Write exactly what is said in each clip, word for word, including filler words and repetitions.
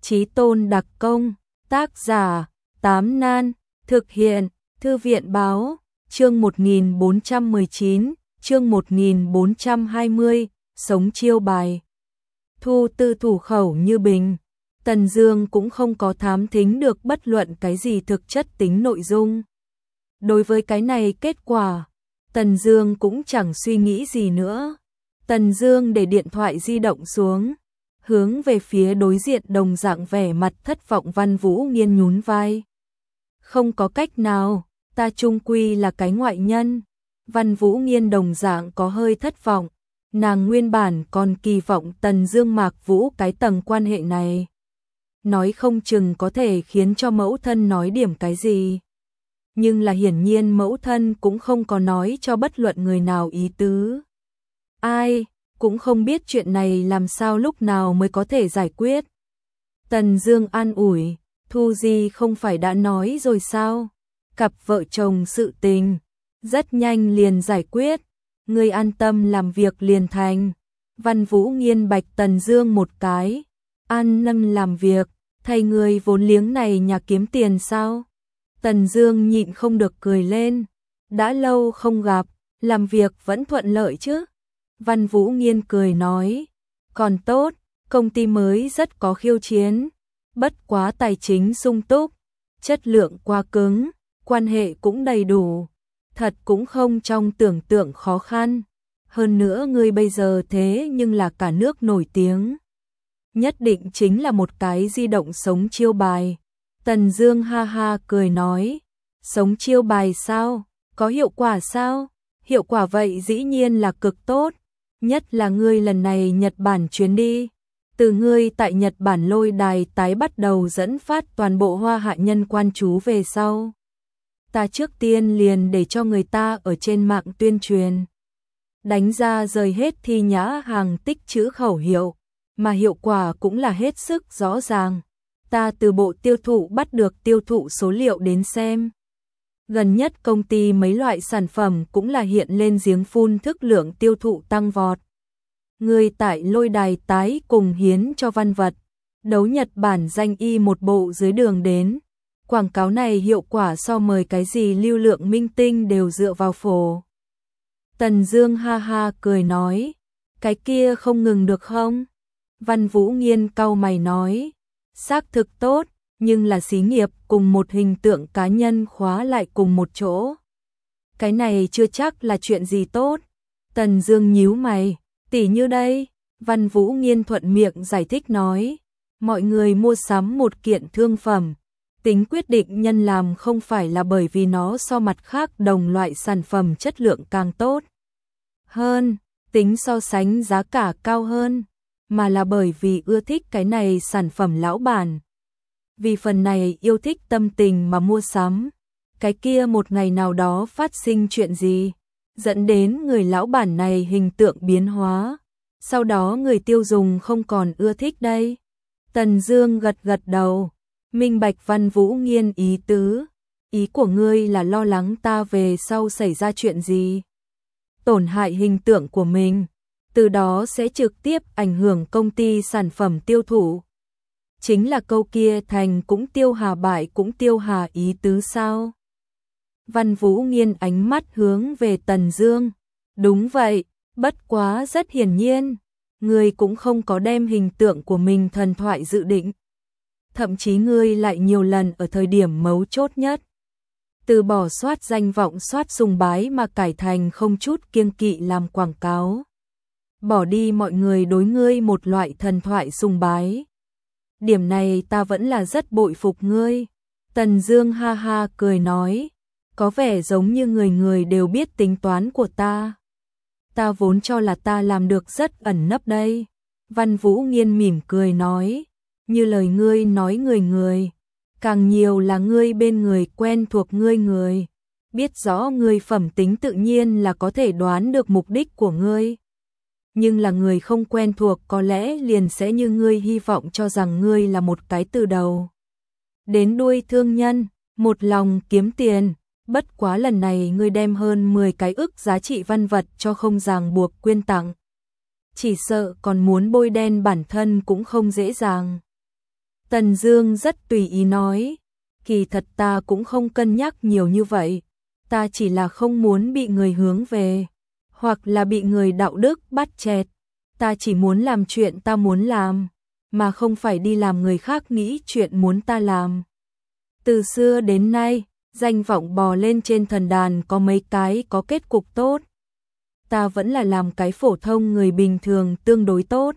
Chí Tôn đặc công, tác giả, Tám Nan, thực hiện, Thư viện báo, chương một nghìn bốn trăm mười chín, chương một nghìn bốn trăm hai mươi, sống chiêu bài. Thu tư thủ khẩu như bình, Tần Dương cũng không có thám thính được bất luận cái gì thực chất tính nội dung. Đối với cái này kết quả, Tần Dương cũng chẳng suy nghĩ gì nữa. Tần Dương để điện thoại di động xuống, hướng về phía đối diện đồng dạng vẻ mặt thất vọng Văn Vũ Nghiên nhún vai. Không có cách nào, ta chung quy là cái ngoại nhân. Văn Vũ Nghiên đồng dạng có hơi thất vọng, nàng nguyên bản còn kỳ vọng Tần Dương Mạc Vũ cái tầng quan hệ này. Nói không chừng có thể khiến cho mẫu thân nói điểm cái gì. Nhưng là hiển nhiên mẫu thân cũng không có nói cho bất luận người nào ý tứ. Ai cũng không biết chuyện này làm sao lúc nào mới có thể giải quyết. Tần Dương an ủi, Thu Di không phải đã nói rồi sao? Cặp vợ chồng sự tình, rất nhanh liền giải quyết. Ngươi an tâm làm việc liền thành. Văn Vũ Nghiên bạch Tần Dương một cái. An tâm làm việc, thay ngươi vốn liếng này nhà kiếm tiền sao? Tần Dương nhịn không được cười lên. Đã lâu không gặp, làm việc vẫn thuận lợi chứ? Văn Vũ Nghiên cười nói, còn tốt, công ty mới rất có khiêu chiến, bất quá tài chính sung túc, chất lượng quá cứng, quan hệ cũng đầy đủ, thật cũng không trong tưởng tượng khó khăn. Hơn nữa ngươi bây giờ thế nhưng là cả nước nổi tiếng, nhất định chính là một cái di động sống chiêu bài. Tần Dương ha ha cười nói, sống chiêu bài sao? Có hiệu quả sao? Hiệu quả vậy dĩ nhiên là cực tốt. Nhất là ngươi lần này Nhật Bản chuyến đi, từ ngươi tại Nhật Bản lôi đài tái bắt đầu dẫn phát toàn bộ Hoa Hạ nhân quan chú về sau. Ta trước tiên liền để cho người ta ở trên mạng tuyên truyền, đánh ra rời hết thi nhã hàng tích chữ khẩu hiệu, mà hiệu quả cũng là hết sức rõ ràng. Ta từ bộ tiêu thụ bắt được tiêu thụ số liệu đến xem. Gần nhất công ty mấy loại sản phẩm cũng là hiện lên giếng phun thức lượng tiêu thụ tăng vọt. Người tại lôi đài tái cùng hiến cho văn vật, đấu Nhật Bản danh y một bộ dưới đường đến. Quảng cáo này hiệu quả so mời cái gì lưu lượng minh tinh đều dựa vào phổ. Tần Dương ha ha cười nói, cái kia không ngừng được không? Văn Vũ Nghiên cau mày nói, xác thực tốt. Nhưng là xí nghiệp cùng một hình tượng cá nhân khóa lại cùng một chỗ. Cái này chưa chắc là chuyện gì tốt. Tần Dương nhíu mày, tỉ như đây, Văn Vũ Nghiên thuận miệng giải thích nói, mọi người mua sắm một kiện thương phẩm, tính quyết định nhân làm không phải là bởi vì nó so mặt khác đồng loại sản phẩm chất lượng càng tốt hơn, tính so sánh giá cả cao hơn, mà là bởi vì ưa thích cái này sản phẩm lão bản. Vì phần này yêu thích tâm tình mà mua sắm, cái kia một ngày nào đó phát sinh chuyện gì, dẫn đến người lão bản này hình tượng biến hóa, sau đó người tiêu dùng không còn ưa thích đây. Tần Dương gật gật đầu, minh bạch Văn Vũ Nghiên ý tứ, ý của ngươi là lo lắng ta về sau xảy ra chuyện gì, tổn hại hình tượng của mình, từ đó sẽ trực tiếp ảnh hưởng công ty sản phẩm tiêu thụ. Chính là câu kia thành cũng tiêu hà bại cũng tiêu hà ý tứ sao? Văn Vũ Nghiên ánh mắt hướng về Tần Dương. Đúng vậy, bất quá rất hiển nhiên, ngươi cũng không có đem hình tượng của mình thần thoại dự định. Thậm chí ngươi lại nhiều lần ở thời điểm mấu chốt nhất, từ bỏ soát danh vọng soát sùng bái mà cải thành không chút kiêng kỵ làm quảng cáo. Bỏ đi mọi người đối ngươi một loại thần thoại sùng bái. Điểm này ta vẫn là rất bội phục ngươi. Tần Dương ha ha cười nói, có vẻ giống như người người đều biết tính toán của ta. Ta vốn cho là ta làm được rất ẩn nấp đây. Văn Vũ Nghiên mỉm cười nói, như lời ngươi nói người người, càng nhiều là ngươi bên người quen thuộc ngươi người, biết rõ ngươi phẩm tính tự nhiên là có thể đoán được mục đích của ngươi. Nhưng là người không quen thuộc có lẽ liền sẽ như ngươi hy vọng cho rằng ngươi là một cái từ đầu đến đuôi thương nhân, một lòng kiếm tiền. Bất quá lần này ngươi đem hơn mười cái ức giá trị văn vật cho không ràng buộc quyên tặng, chỉ sợ còn muốn bôi đen bản thân cũng không dễ dàng. Tần Dương rất tùy ý nói, kỳ thật ta cũng không cân nhắc nhiều như vậy, ta chỉ là không muốn bị người hướng về, hoặc là bị người đạo đức bắt chẹt, ta chỉ muốn làm chuyện ta muốn làm, mà không phải đi làm người khác nghĩ chuyện muốn ta làm. Từ xưa đến nay, danh vọng bò lên trên thần đàn có mấy cái có kết cục tốt. Ta vẫn là làm cái phổ thông người bình thường tương đối tốt.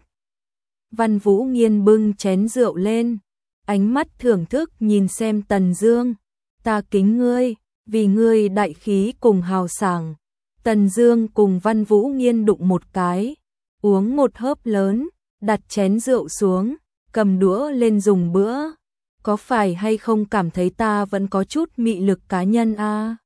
Văn Vũ Nghiên bưng chén rượu lên, ánh mắt thưởng thức nhìn xem Tần Dương. Ta kính ngươi, vì ngươi đại khí cùng hào sảng. Tần Dương cùng Văn Vũ Nghiên đụng một cái, uống một hớp lớn, đặt chén rượu xuống, cầm đũa lên dùng bữa. Có phải hay không cảm thấy ta vẫn có chút mị lực cá nhân a? À?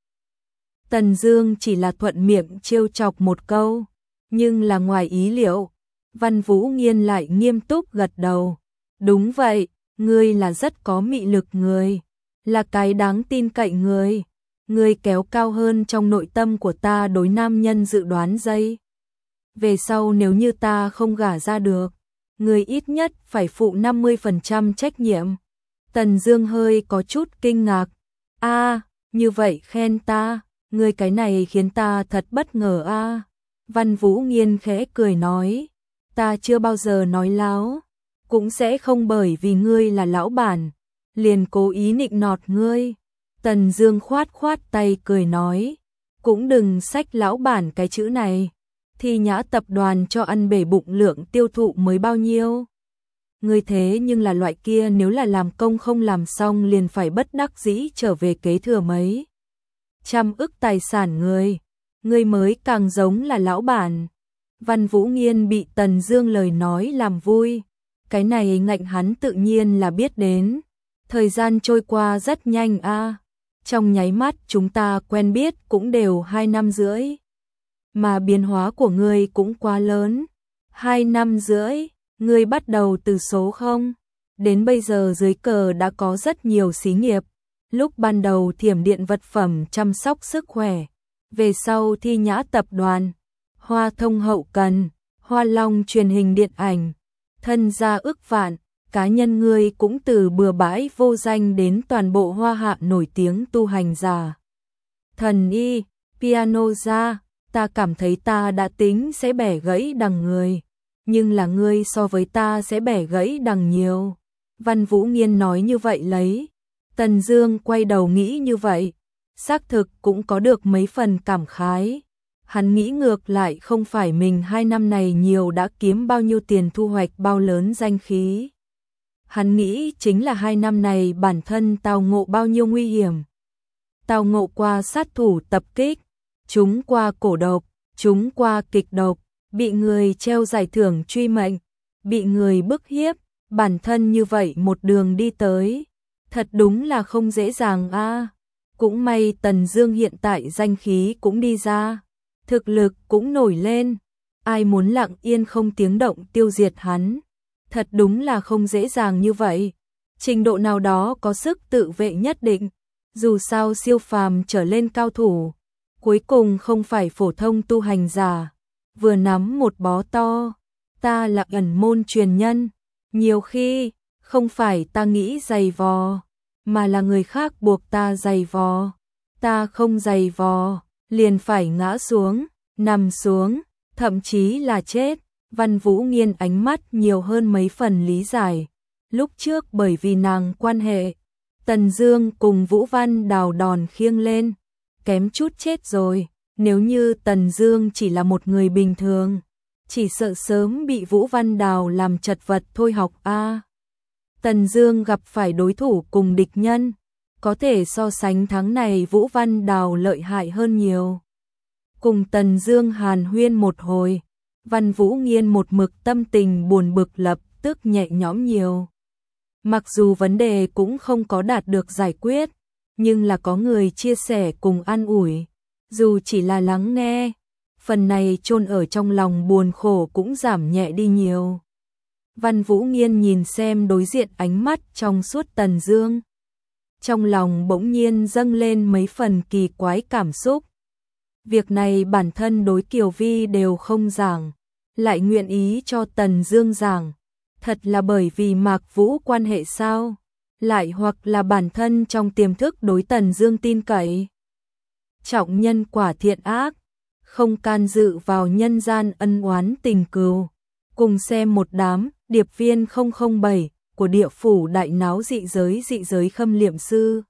Tần Dương chỉ là thuận miệng trêu chọc một câu, nhưng là ngoài ý liệu. Văn Vũ Nghiên lại nghiêm túc gật đầu. Đúng vậy, ngươi là rất có mị lực người, là cái đáng tin cậy người. Ngươi kéo cao hơn trong nội tâm của ta đối nam nhân dự đoán dây. Về sau nếu như ta không gả ra được, ngươi ít nhất phải phụ năm mươi phần trăm trách nhiệm. Tần Dương hơi có chút kinh ngạc. A, à, như vậy khen ta, ngươi cái này khiến ta thật bất ngờ a. À. Văn Vũ Nghiên khẽ cười nói, ta chưa bao giờ nói láo, cũng sẽ không bởi vì ngươi là lão bản, liền cố ý nịnh nọt ngươi. Tần Dương khoát khoát tay cười nói, cũng đừng xách lão bản cái chữ này, Thi Nhã tập đoàn cho ăn bể bụng lượng tiêu thụ mới bao nhiêu. Ngươi thế nhưng là loại kia nếu là làm công không làm xong liền phải bất đắc dĩ trở về kế thừa mấy trăm ức tài sản người, ngươi mới càng giống là lão bản. Văn Vũ Nghiên bị Tần Dương lời nói làm vui, cái này ngạnh hắn tự nhiên là biết đến. Thời gian trôi qua rất nhanh a, à. Trong nháy mắt chúng ta quen biết cũng đều hai năm rưỡi, mà biến hóa của ngươi cũng quá lớn. Hai năm rưỡi, ngươi bắt đầu từ số không, đến bây giờ dưới cờ đã có rất nhiều xí nghiệp. Lúc ban đầu Thiểm Điện vật phẩm chăm sóc sức khỏe, về sau Thi Nhã tập đoàn, Hoa Thông hậu cần, Hoa Long truyền hình điện ảnh, thân gia ức vạn, cá nhân ngươi cũng từ bừa bãi vô danh đến toàn bộ Hoa Hạ nổi tiếng tu hành giả. Thần y, piano ra, ta cảm thấy ta đã tính sẽ bẻ gãy đằng người, nhưng là ngươi so với ta sẽ bẻ gãy đằng nhiều. Văn Vũ Nghiên nói như vậy lấy. Tần Dương quay đầu nghĩ như vậy, xác thực cũng có được mấy phần cảm khái. Hắn nghĩ ngược lại không phải mình hai năm này nhiều đã kiếm bao nhiêu tiền thu hoạch bao lớn danh khí. Hắn nghĩ chính là hai năm này bản thân tao ngộ bao nhiêu nguy hiểm. Tao ngộ qua sát thủ tập kích, chúng qua cổ độc, chúng qua kịch độc, bị người treo giải thưởng truy mệnh, bị người bức hiếp, bản thân như vậy một đường đi tới. Thật đúng là không dễ dàng a. À. Cũng may Tần Dương hiện tại danh khí cũng đi ra, thực lực cũng nổi lên, ai muốn lặng yên không tiếng động tiêu diệt hắn, thật đúng là không dễ dàng như vậy. Trình độ nào đó có sức tự vệ nhất định, dù sao siêu phàm trở lên cao thủ, cuối cùng không phải phổ thông tu hành giả, vừa nắm một bó to. Ta là ẩn môn truyền nhân, nhiều khi không phải ta nghĩ giày vò, mà là người khác buộc ta giày vò. Ta không giày vò, liền phải ngã xuống, nằm xuống, thậm chí là chết. Văn Vũ Nghiên ánh mắt nhiều hơn mấy phần lý giải. Lúc trước bởi vì nàng quan hệ, Tần Dương cùng Vũ Văn Đào đòn khiêng lên, kém chút chết rồi. Nếu như Tần Dương chỉ là một người bình thường, chỉ sợ sớm bị Vũ Văn Đào làm chật vật thôi học a. À. Tần Dương gặp phải đối thủ cùng địch nhân, có thể so sánh tháng này Vũ Văn Đào lợi hại hơn nhiều. Cùng Tần Dương hàn huyên một hồi, Văn Vũ Nghiên một mực tâm tình buồn bực lập tức nhẹ nhõm nhiều. Mặc dù vấn đề cũng không có đạt được giải quyết, nhưng là có người chia sẻ cùng an ủi, dù chỉ là lắng nghe, phần này chôn ở trong lòng buồn khổ cũng giảm nhẹ đi nhiều. Văn Vũ Nghiên nhìn xem đối diện ánh mắt trong suốt Tần Dương, trong lòng bỗng nhiên dâng lên mấy phần kỳ quái cảm xúc. Việc này bản thân đối Kiều Vi đều không giảng, lại nguyện ý cho Tần Dương giảng, Thật là bởi vì Mạc Vũ quan hệ sao? Lại hoặc là bản thân trong tiềm thức đối Tần Dương tin cậy? Trọng nhân quả thiện ác, không can dự vào nhân gian ân oán tình cừu. Cùng xem một đám điệp viên không không bảy của địa phủ đại náo dị giới dị giới Khâm Liệm Sư.